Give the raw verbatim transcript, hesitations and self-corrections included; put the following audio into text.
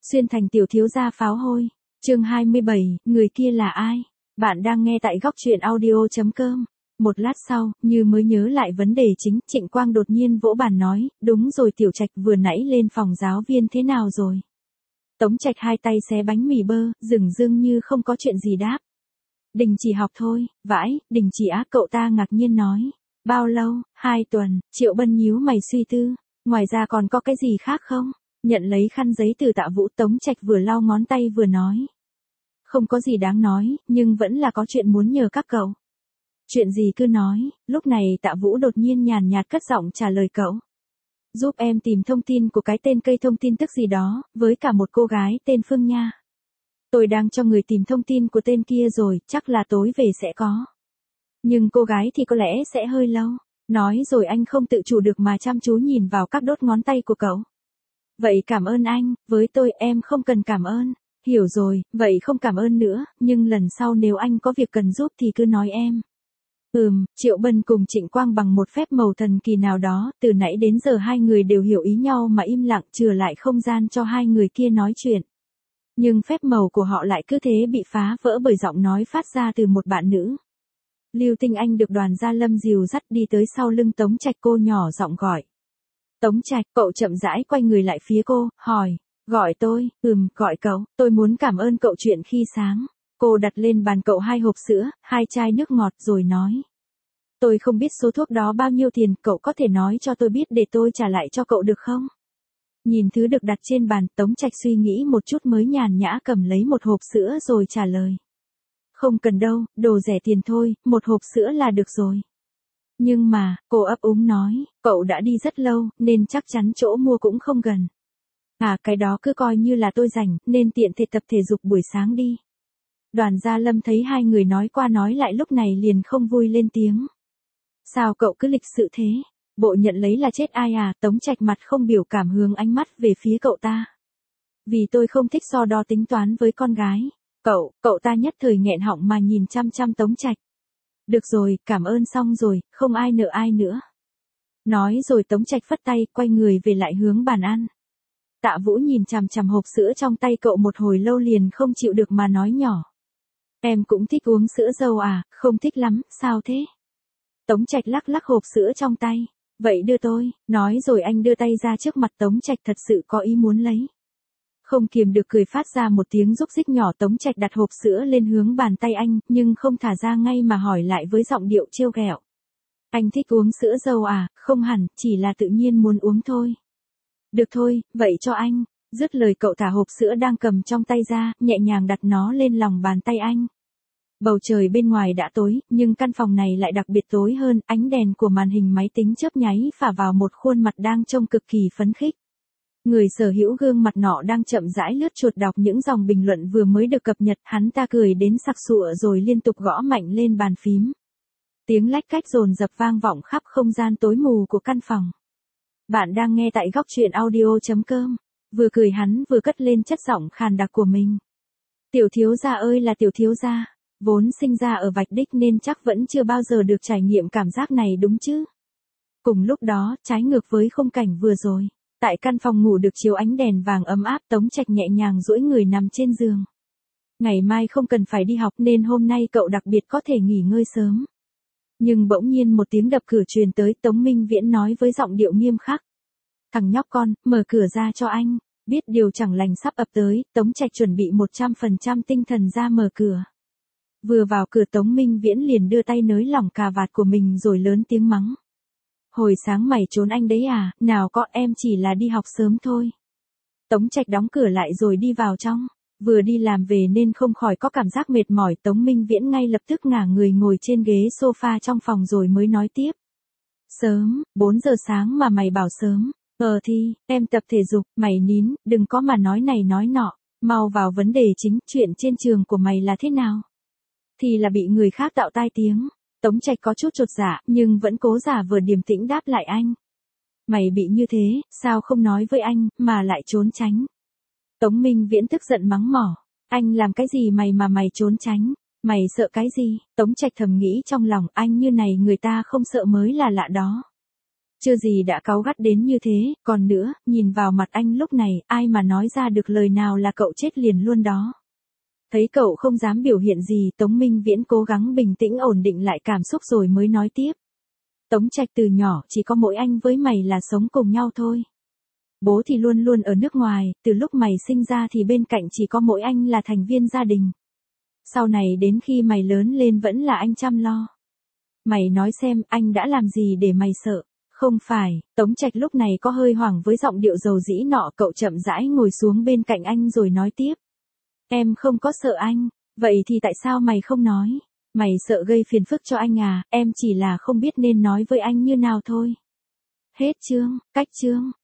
Xuyên thành tiểu thiếu gia pháo hôi. Chương hai mươi bảy, người kia là ai? Bạn đang nghe tại góc truyện audio chấm com. Một lát sau, như mới nhớ lại vấn đề chính, Trịnh Quang đột nhiên vỗ bàn nói, đúng rồi Tiểu Trạch vừa nãy lên phòng giáo viên thế nào rồi? Tống Trạch hai tay xé bánh mì bơ, dửng dưng như không có chuyện gì đáp. Đình chỉ học thôi, vãi, đình chỉ á, cậu ta ngạc nhiên nói. Bao lâu? Hai tuần. Triệu Bân nhíu mày suy tư. Ngoài ra còn có cái gì khác không? Nhận lấy khăn giấy từ Tạ Vũ, Tống Trạch vừa lau ngón tay vừa nói. Không có gì đáng nói, nhưng vẫn là có chuyện muốn nhờ các cậu. Chuyện gì cứ nói. Lúc này Tạ Vũ đột nhiên nhàn nhạt cất giọng trả lời cậu. Giúp em tìm thông tin của cái tên cây thông tin tức gì đó, với cả một cô gái tên Phương Nha. Tôi đang cho người tìm thông tin của tên kia rồi, chắc là tối về sẽ có. Nhưng cô gái thì có lẽ sẽ hơi lâu. Nói rồi anh không tự chủ được mà chăm chú nhìn vào các đốt ngón tay của cậu. Vậy cảm ơn anh, với tôi em không cần cảm ơn. Hiểu rồi, vậy không cảm ơn nữa, nhưng lần sau nếu anh có việc cần giúp thì cứ nói em. Ừm, Triệu Bân cùng Trịnh Quang bằng một phép màu thần kỳ nào đó, từ nãy đến giờ hai người đều hiểu ý nhau mà im lặng chừa lại không gian cho hai người kia nói chuyện. Nhưng phép màu của họ lại cứ thế bị phá vỡ bởi giọng nói phát ra từ một bạn nữ. Lưu Tinh Anh được Đoàn Gia Lâm dìu dắt đi tới sau lưng Tống Trạch, cô nhỏ giọng gọi. Tống Trạch, cậu chậm rãi quay người lại phía cô, hỏi, gọi tôi, ừm, gọi cậu, tôi muốn cảm ơn cậu chuyện khi sáng. Cô đặt lên bàn cậu hai hộp sữa, hai chai nước ngọt rồi nói. Tôi không biết số thuốc đó bao nhiêu tiền, cậu có thể nói cho tôi biết để tôi trả lại cho cậu được không? Nhìn thứ được đặt trên bàn, Tống Trạch suy nghĩ một chút mới nhàn nhã cầm lấy một hộp sữa rồi trả lời. Không cần đâu, đồ rẻ tiền thôi, một hộp sữa là được rồi. Nhưng mà, cô ấp úng nói, cậu đã đi rất lâu, nên chắc chắn chỗ mua cũng không gần. À, cái đó cứ coi như là tôi rảnh, nên tiện thể tập thể dục buổi sáng đi. Đoàn Gia Lâm thấy hai người nói qua nói lại lúc này liền không vui lên tiếng. Sao cậu cứ lịch sự thế? Bộ nhận lấy là chết ai à? Tống Trạch mặt không biểu cảm hướng ánh mắt về phía cậu ta. Vì tôi không thích so đo tính toán với con gái. Cậu, cậu ta nhất thời nghẹn họng mà nhìn chăm chăm Tống Trạch. Được rồi, cảm ơn xong rồi, không ai nợ ai nữa. Nói rồi Tống Trạch phất tay, quay người về lại hướng bàn ăn. Tạ Vũ nhìn chằm chằm hộp sữa trong tay cậu một hồi lâu liền không chịu được mà nói nhỏ. Em cũng thích uống sữa dâu à, không thích lắm, sao thế? Tống Trạch lắc lắc hộp sữa trong tay. Vậy đưa tôi, nói rồi anh đưa tay ra trước mặt Tống Trạch thật sự có ý muốn lấy. Không kiềm được cười phát ra một tiếng rúc rích nhỏ. Tống Trạch đặt hộp sữa lên hướng bàn tay anh, nhưng không thả ra ngay mà hỏi lại với giọng điệu trêu ghẹo. Anh thích uống sữa dâu à? Không hẳn, chỉ là tự nhiên muốn uống thôi. Được thôi, vậy cho anh. Dứt lời cậu thả hộp sữa đang cầm trong tay ra, nhẹ nhàng đặt nó lên lòng bàn tay anh. Bầu trời bên ngoài đã tối, nhưng căn phòng này lại đặc biệt tối hơn, ánh đèn của màn hình máy tính chớp nháy phả vào một khuôn mặt đang trông cực kỳ phấn khích. Người sở hữu gương mặt nọ đang chậm rãi lướt chuột đọc những dòng bình luận vừa mới được cập nhật, hắn ta cười đến sặc sụa rồi liên tục gõ mạnh lên bàn phím. Tiếng lách cách dồn dập vang vọng khắp không gian tối mù của căn phòng. Bạn đang nghe tại góc truyện audio chấm com. Vừa cười hắn vừa cất lên chất giọng khàn đặc của mình. Tiểu thiếu gia ơi là tiểu thiếu gia, vốn sinh ra ở Vạch Đích nên chắc vẫn chưa bao giờ được trải nghiệm cảm giác này đúng chứ. Cùng lúc đó, trái ngược với khung cảnh vừa rồi, tại căn phòng ngủ được chiếu ánh đèn vàng ấm áp, Tống Trạch nhẹ nhàng duỗi người nằm trên giường. Ngày mai không cần phải đi học nên hôm nay cậu đặc biệt có thể nghỉ ngơi sớm. Nhưng bỗng nhiên một tiếng đập cửa truyền tới, Tống Minh Viễn nói với giọng điệu nghiêm khắc. Thằng nhóc con, mở cửa ra cho anh. Biết điều chẳng lành sắp ập tới, Tống Trạch chuẩn bị một trăm phần trăm tinh thần ra mở cửa. Vừa vào cửa Tống Minh Viễn liền đưa tay nới lỏng cà vạt của mình rồi lớn tiếng mắng. Hồi sáng mày trốn anh đấy à, nào có, em chỉ là đi học sớm thôi. Tống Trạch đóng cửa lại rồi đi vào trong. Vừa đi làm về nên không khỏi có cảm giác mệt mỏi, Tống Minh Viễn ngay lập tức ngả người ngồi trên ghế sofa trong phòng rồi mới nói tiếp. Sớm, bốn giờ sáng mà mày bảo sớm. Ờ thì, em tập thể dục, mày nín, đừng có mà nói này nói nọ, mau vào vấn đề chính, chuyện trên trường của mày là thế nào? Thì là bị người khác tạo tai tiếng. Tống Trạch có chút chột dạ, nhưng vẫn cố giả vờ điềm tĩnh đáp lại anh. Mày bị như thế, sao không nói với anh, mà lại trốn tránh? Tống Minh Viễn tức giận mắng mỏ. Anh làm cái gì mày mà mày trốn tránh? Mày sợ cái gì? Tống Trạch thầm nghĩ trong lòng, anh như này người ta không sợ mới là lạ đó. Chưa gì đã cáu gắt đến như thế, còn nữa, nhìn vào mặt anh lúc này, ai mà nói ra được lời nào là cậu chết liền luôn đó. Thấy cậu không dám biểu hiện gì, Tống Minh Viễn cố gắng bình tĩnh ổn định lại cảm xúc rồi mới nói tiếp. Tống Trạch từ nhỏ, chỉ có mỗi anh với mày là sống cùng nhau thôi. Bố thì luôn luôn ở nước ngoài, từ lúc mày sinh ra thì bên cạnh chỉ có mỗi anh là thành viên gia đình. Sau này đến khi mày lớn lên vẫn là anh chăm lo. Mày nói xem, anh đã làm gì để mày sợ? Không phải, Tống Trạch lúc này có hơi hoảng với giọng điệu dầu dĩ nọ, cậu chậm rãi ngồi xuống bên cạnh anh rồi nói tiếp. Em không có sợ anh, vậy thì tại sao mày không nói? Mày sợ gây phiền phức cho anh à, em chỉ là không biết nên nói với anh như nào thôi. Hết chương, cách chương.